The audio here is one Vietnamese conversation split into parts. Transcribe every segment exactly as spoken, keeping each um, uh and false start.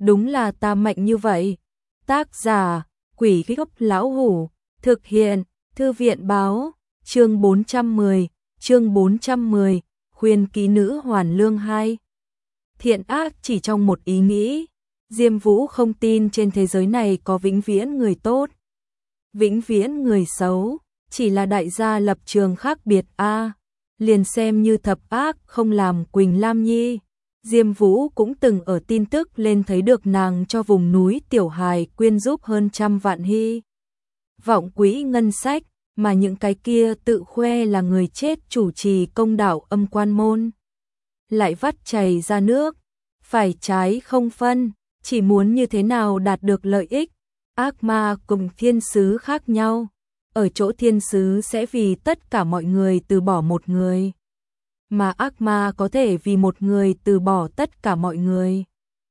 đúng là ta mạnh như vậy. Tác giả, Quỷ Gốc Lão Hủ, thực hiện, Thư viện Báo, chương bốn trăm mười, chương bốn trăm mười, khuyên ký nữ hoàn lương hai. Thiện ác chỉ trong một ý nghĩ, Diêm Vũ không tin trên thế giới này có vĩnh viễn người tốt, vĩnh viễn người xấu, chỉ là đại gia lập trường khác biệt a. À, liền xem như thập ác không làm Quỳnh Lam Nhi, Diêm Vũ cũng từng ở tin tức lên thấy được nàng cho vùng núi tiểu hài quyên giúp hơn trăm vạn hy vọng quỹ ngân sách, mà những cái kia tự khoe là người chết chủ trì công đạo âm quan môn lại vắt chảy ra nước, phải trái không phân, chỉ muốn như thế nào đạt được lợi ích. Ác ma cùng thiên sứ khác nhau, ở chỗ thiên sứ sẽ vì tất cả mọi người từ bỏ một người, mà ác ma có thể vì một người từ bỏ tất cả mọi người.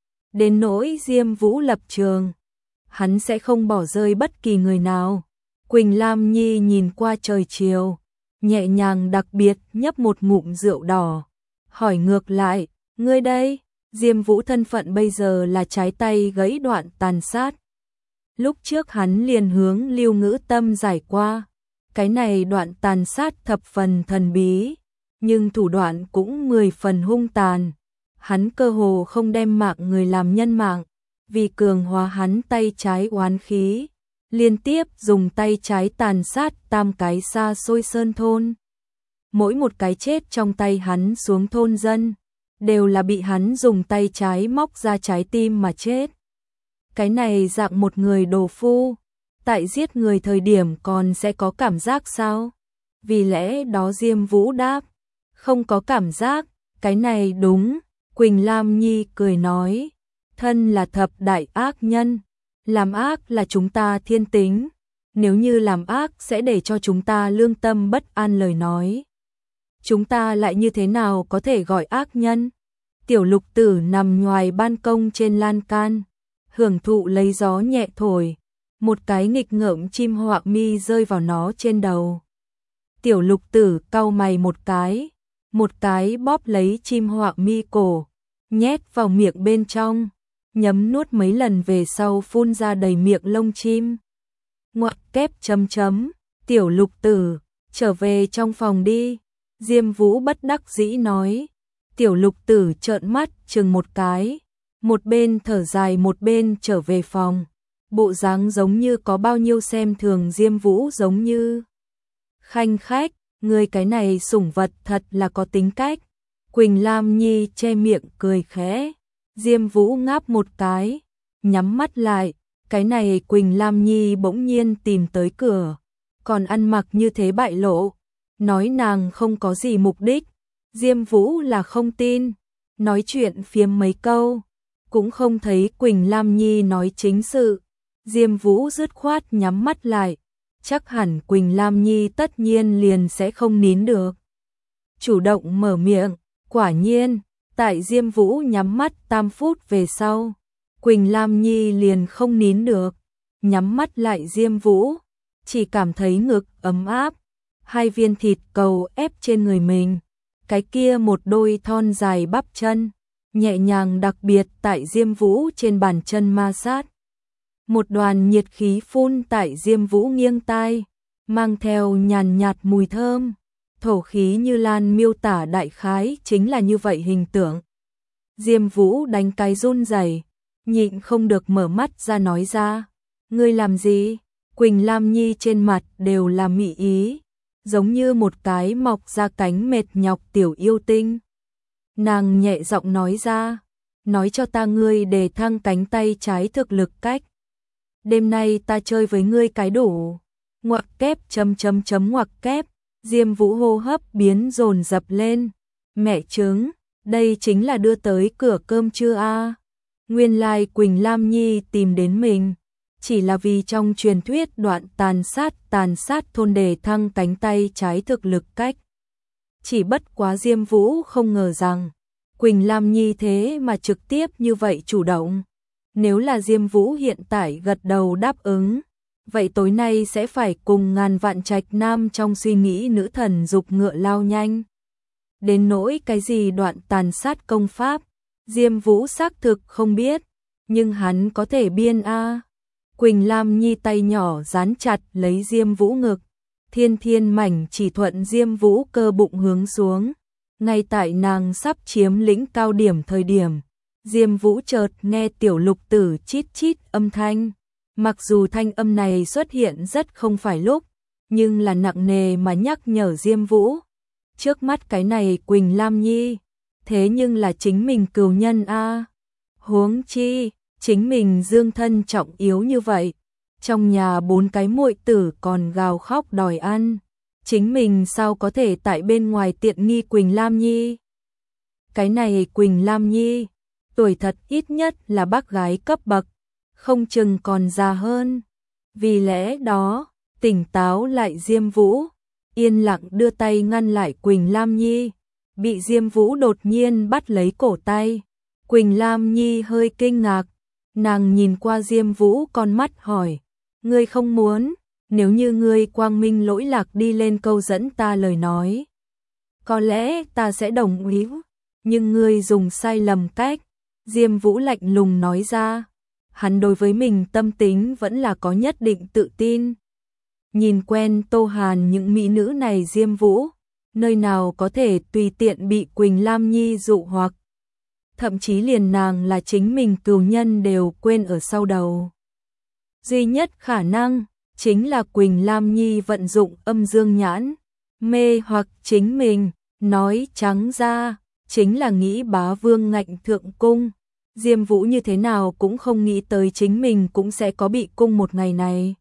Đến nỗi Diêm Vũ lập trường, hắn sẽ không bỏ rơi bất kỳ người nào. Quỳnh Lam Nhi nhìn qua trời chiều, nhẹ nhàng đặc biệt nhấp một ngụm rượu đỏ, hỏi ngược lại, ngươi đây? Diêm Vũ thân phận bây giờ là trái tay gãy đoạn tàn sát. Lúc trước hắn liền hướng Lưu Ngữ Tâm giải qua, cái này đoạn tàn sát thập phần thần bí, nhưng thủ đoạn cũng mười phần hung tàn. Hắn cơ hồ không đem mạng người làm nhân mạng, vì cường hóa hắn tay trái oán khí, liên tiếp dùng tay trái tàn sát tam cái xa xôi sơn thôn. Mỗi một cái chết trong tay hắn xuống thôn dân, đều là bị hắn dùng tay trái móc ra trái tim mà chết. Cái này dạng một người đồ phu, tại giết người thời điểm còn sẽ có cảm giác sao? Vì lẽ đó Diêm Vũ đáp, không có cảm giác, cái này đúng. Quỳnh Lam Nhi cười nói, thân là thập đại ác nhân, làm ác là chúng ta thiên tính, nếu như làm ác sẽ để cho chúng ta lương tâm bất an lời nói. Chúng ta lại như thế nào có thể gọi ác nhân? Tiểu Lục Tử nằm ngoài ban công trên lan can, hưởng thụ lấy gió nhẹ thổi, một cái nghịch ngợm chim họa mi rơi vào nó trên đầu. Tiểu Lục Tử cau mày một cái, một cái bóp lấy chim họa mi cổ, nhét vào miệng bên trong, nhấm nuốt mấy lần về sau phun ra đầy miệng lông chim. Ngoặc kép chấm chấm, Tiểu Lục Tử, trở về trong phòng đi. Diêm Vũ bất đắc dĩ nói. Tiểu Lục Tử trợn mắt chừng một cái, một bên thở dài một bên trở về phòng, bộ dáng giống như có bao nhiêu xem thường Diêm Vũ, giống như khanh khách, người cái này sủng vật thật là có tính cách. Quỳnh Lam Nhi che miệng cười khẽ, Diêm Vũ ngáp một cái, nhắm mắt lại, cái này Quỳnh Lam Nhi bỗng nhiên tìm tới cửa, còn ăn mặc như thế bại lộ, nói nàng không có gì mục đích. Diêm Vũ là không tin, nói chuyện phiếm mấy câu, cũng không thấy Quỳnh Lam Nhi nói chính sự. Diêm Vũ dứt khoát nhắm mắt lại, chắc hẳn Quỳnh Lam Nhi tất nhiên liền sẽ không nín được, chủ động mở miệng. Quả nhiên, tại Diêm Vũ nhắm mắt tam phút về sau, Quỳnh Lam Nhi liền không nín được, nhắm mắt lại Diêm Vũ, chỉ cảm thấy ngực ấm áp, hai viên thịt cầu ép trên người mình, cái kia một đôi thon dài bắp chân, nhẹ nhàng đặc biệt tại Diêm Vũ trên bàn chân ma sát. Một đoàn nhiệt khí phun tại Diêm Vũ nghiêng tai, mang theo nhàn nhạt mùi thơm, thổ khí như lan miêu tả đại khái chính là như vậy hình tượng. Diêm Vũ đánh cái run rẩy, nhịn không được mở mắt ra nói ra, ngươi làm gì? Quỳnh Lam Nhi trên mặt đều là mị ý, giống như một cái mọc ra cánh mệt nhọc tiểu yêu tinh. Nàng nhẹ giọng nói ra, nói cho ta ngươi để thăng cánh tay trái thực lực cách. Đêm nay ta chơi với ngươi cái đủ. Ngoặc kép chấm chấm chấm ngoặc kép, Diêm Vũ hô hấp biến dồn dập lên. Mẹ trứng, đây chính là đưa tới cửa cơm trưa a. Nguyên lai Quỳnh Lam Nhi tìm đến mình, chỉ là vì trong truyền thuyết đoạn tàn sát tàn sát thôn đề thăng cánh tay trái thực lực cách. Chỉ bất quá Diêm Vũ không ngờ rằng Quỳnh Lam Nhi thế mà trực tiếp như vậy chủ động. Nếu là Diêm Vũ hiện tại gật đầu đáp ứng, vậy tối nay sẽ phải cùng ngàn vạn trạch nam trong suy nghĩ nữ thần dục ngựa lao nhanh. Đến nỗi cái gì đoạn tàn sát công pháp, Diêm Vũ xác thực không biết, nhưng hắn có thể biên a. Quỳnh Lam Nhi tay nhỏ dán chặt lấy Diêm Vũ ngực, thiên thiên mảnh chỉ thuận Diêm Vũ cơ bụng hướng xuống. Ngay tại nàng sắp chiếm lĩnh cao điểm thời điểm, Diêm Vũ chợt nghe tiểu lục tử chít chít âm thanh. Mặc dù thanh âm này xuất hiện rất không phải lúc, nhưng là nặng nề mà nhắc nhở Diêm Vũ. Trước mắt cái này Quỳnh Lam Nhi, thế nhưng là chính mình cừu nhân a. Huống chi, chính mình dương thân trọng yếu như vậy, trong nhà bốn cái muội tử còn gào khóc đòi ăn, chính mình sao có thể tại bên ngoài tiện nghi Quỳnh Lam Nhi. Cái này Quỳnh Lam Nhi, tuổi thật ít nhất là bác gái cấp bậc, không chừng còn già hơn. Vì lẽ đó, tỉnh táo lại Diêm Vũ, yên lặng đưa tay ngăn lại Quỳnh Lam Nhi, bị Diêm Vũ đột nhiên bắt lấy cổ tay. Quỳnh Lam Nhi hơi kinh ngạc, nàng nhìn qua Diêm Vũ con mắt hỏi, ngươi không muốn, nếu như ngươi quang minh lỗi lạc đi lên câu dẫn ta lời nói, có lẽ ta sẽ đồng ý, nhưng ngươi dùng sai lầm cách. Diêm Vũ lạnh lùng nói ra, hắn đối với mình tâm tính vẫn là có nhất định tự tin. Nhìn quen Tô Hàn những mỹ nữ này Diêm Vũ, nơi nào có thể tùy tiện bị Quỳnh Lam Nhi dụ hoặc. Thậm chí liền nàng là chính mình cừu nhân đều quên ở sau đầu. Duy nhất khả năng, chính là Quỳnh Lam Nhi vận dụng âm dương nhãn, mê hoặc chính mình, nói trắng ra, chính là nghĩ bá vương ngạnh thượng cung. Diêm Vũ như thế nào cũng không nghĩ tới chính mình cũng sẽ có bị cung một ngày này.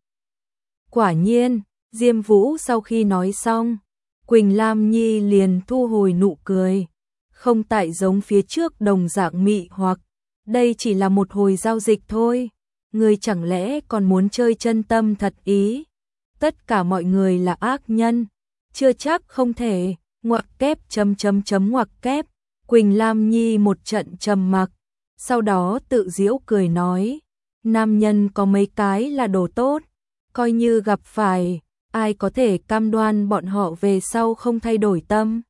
Quả nhiên, Diêm Vũ sau khi nói xong, Quỳnh Lam Nhi liền thu hồi nụ cười, không tại giống phía trước đồng dạng mị hoặc, đây chỉ là một hồi giao dịch thôi, người chẳng lẽ còn muốn chơi chân tâm thật ý. Tất cả mọi người là ác nhân, chưa chắc không thể, ngoặc kép chấm chấm chấm ngoặc kép. Quỳnh Lam Nhi một trận trầm mặc, sau đó tự giễu cười nói, nam nhân có mấy cái là đồ tốt, coi như gặp phải, ai có thể cam đoan bọn họ về sau không thay đổi tâm.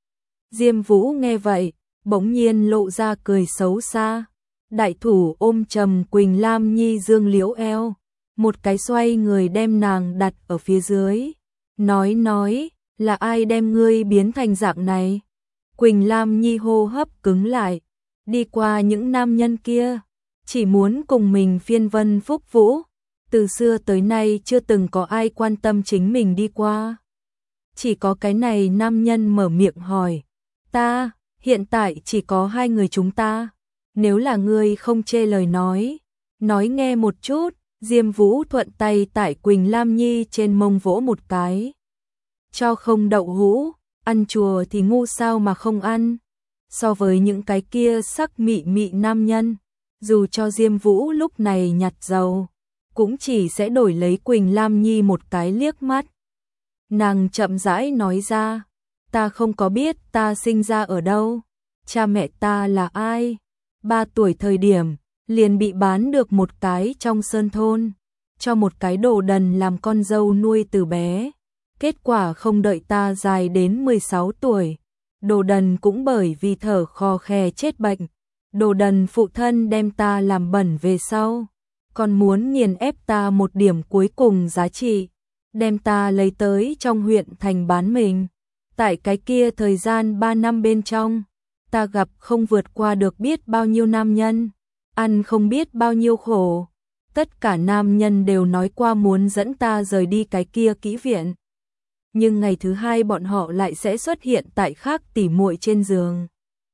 Diêm Vũ nghe vậy, bỗng nhiên lộ ra cười xấu xa, đại thủ ôm trầm Quỳnh Lam Nhi dương liễu eo, một cái xoay người đem nàng đặt ở phía dưới, nói nói, là ai đem ngươi biến thành dạng này. Quỳnh Lam Nhi hô hấp cứng lại, đi qua những nam nhân kia, chỉ muốn cùng mình phiên vân phúc vũ, từ xưa tới nay chưa từng có ai quan tâm chính mình đi qua. Chỉ có cái này nam nhân mở miệng hỏi, ta, hiện tại chỉ có hai người chúng ta, nếu là ngươi không chê lời nói, nói nghe một chút. Diêm Vũ thuận tay tại Quỳnh Lam Nhi trên mông vỗ một cái, cho không đậu hũ, ăn chùa thì ngu sao mà không ăn. So với những cái kia sắc mị mị nam nhân, dù cho Diêm Vũ lúc này nhặt dầu, cũng chỉ sẽ đổi lấy Quỳnh Lam Nhi một cái liếc mắt. Nàng chậm rãi nói ra, ta không có biết ta sinh ra ở đâu, cha mẹ ta là ai. Ba tuổi thời điểm, liền bị bán được một cái trong sơn thôn, cho một cái đồ đần làm con dâu nuôi từ bé. Kết quả không đợi ta dài đến mười sáu tuổi, đồ đần cũng bởi vì thở khò khè chết bệnh. Đồ đần phụ thân đem ta làm bẩn về sau, còn muốn nghiền ép ta một điểm cuối cùng giá trị, đem ta lấy tới trong huyện thành bán mình. Tại cái kia thời gian ba năm bên trong, ta gặp không vượt qua được biết bao nhiêu nam nhân, ăn không biết bao nhiêu khổ. Tất cả nam nhân đều nói qua muốn dẫn ta rời đi cái kia kỹ viện. Nhưng ngày thứ hai bọn họ lại sẽ xuất hiện tại khác tỉ muội trên giường.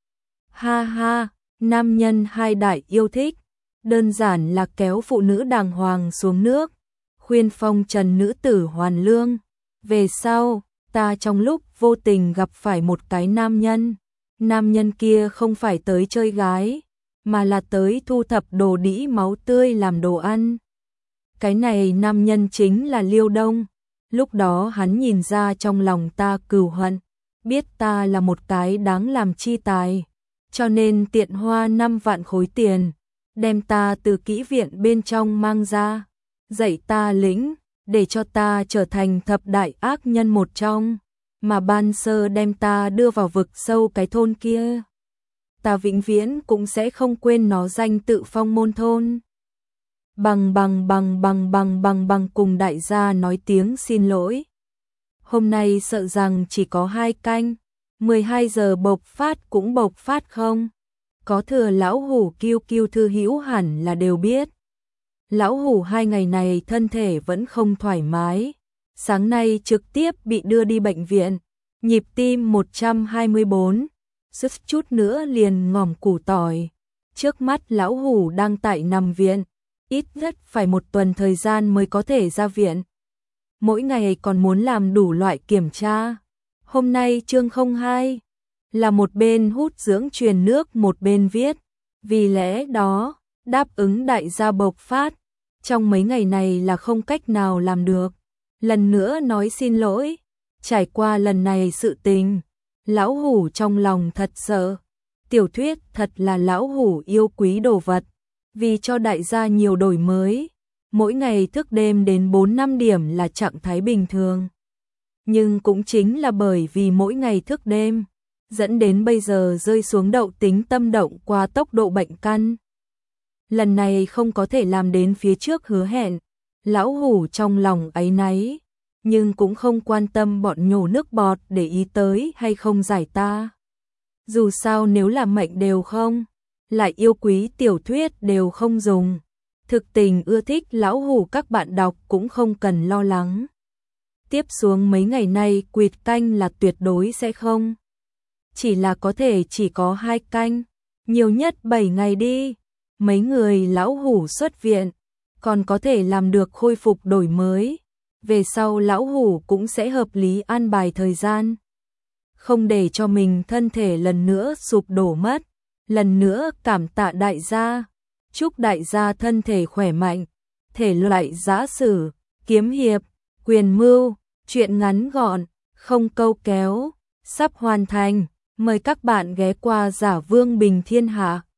Ha ha, nam nhân hai đại yêu thích, đơn giản là kéo phụ nữ đàng hoàng xuống nước, khuyên phong trần nữ tử hoàn lương. Về sau, ta trong lúc vô tình gặp phải một cái nam nhân, nam nhân kia không phải tới chơi gái, mà là tới thu thập đồ đĩ máu tươi làm đồ ăn. Cái này nam nhân chính là Liêu Đông. Lúc đó hắn nhìn ra trong lòng ta cừu hận, biết ta là một cái đáng làm chi tài, cho nên tiện hoa năm vạn khối tiền, đem ta từ kỹ viện bên trong mang ra, dạy ta lĩnh, để cho ta trở thành thập đại ác nhân một trong, mà ban sơ đem ta đưa vào vực sâu cái thôn kia. ta vĩnh viễn cũng sẽ không quên nó danh tự Phong Môn Thôn. Bằng bằng bằng bằng bằng bằng bằng cùng đại gia nói tiếng xin lỗi. Hôm nay sợ rằng chỉ có hai canh, mười hai giờ bộc phát cũng bộc phát không? Có thừa lão hủ kiêu kiêu thư hữu hẳn là đều biết. Lão hủ hai ngày này thân thể vẫn không thoải mái. Sáng nay trực tiếp bị đưa đi bệnh viện, nhịp tim một trăm hai mươi bốn, suýt chút nữa liền ngỏm củ tỏi. Trước mắt lão hủ đang tại nằm viện, ít nhất phải một tuần thời gian mới có thể ra viện. Mỗi ngày còn muốn làm đủ loại kiểm tra. Hôm nay chương không hai là một bên hút dưỡng truyền nước một bên viết. Vì lẽ đó, đáp ứng đại gia bộc phát, trong mấy ngày này là không cách nào làm được. Lần nữa nói xin lỗi, trải qua lần này sự tình, lão hủ trong lòng thật sợ. Tiểu thuyết thật là lão hủ yêu quý đồ vật, vì cho đại gia nhiều đổi mới, mỗi ngày thức đêm đến bốn năm điểm là trạng thái bình thường. Nhưng cũng chính là bởi vì mỗi ngày thức đêm, dẫn đến bây giờ rơi xuống đậu tính tâm động qua tốc độ bệnh căn. Lần này không có thể làm đến phía trước hứa hẹn, lão hủ trong lòng áy náy, nhưng cũng không quan tâm bọn nhổ nước bọt để ý tới hay không giải ta. Dù sao nếu là mệnh đều không, lại yêu quý tiểu thuyết đều không dùng. Thực tình ưa thích lão hủ các bạn đọc cũng không cần lo lắng. Tiếp xuống mấy ngày nay quỵt canh là tuyệt đối sẽ không. Chỉ là có thể chỉ có hai canh, nhiều nhất bảy ngày đi. Mấy người lão hủ xuất viện, còn có thể làm được khôi phục đổi mới. Về sau lão hủ cũng sẽ hợp lý an bài thời gian. Không để cho mình thân thể lần nữa sụp đổ mất. Lần nữa cảm tạ đại gia. Chúc đại gia thân thể khỏe mạnh. Thể loại giã sử, kiếm hiệp, quyền mưu, truyện ngắn gọn, không câu kéo, sắp hoàn thành. Mời các bạn ghé qua Giả Vương Bình Thiên Hạ.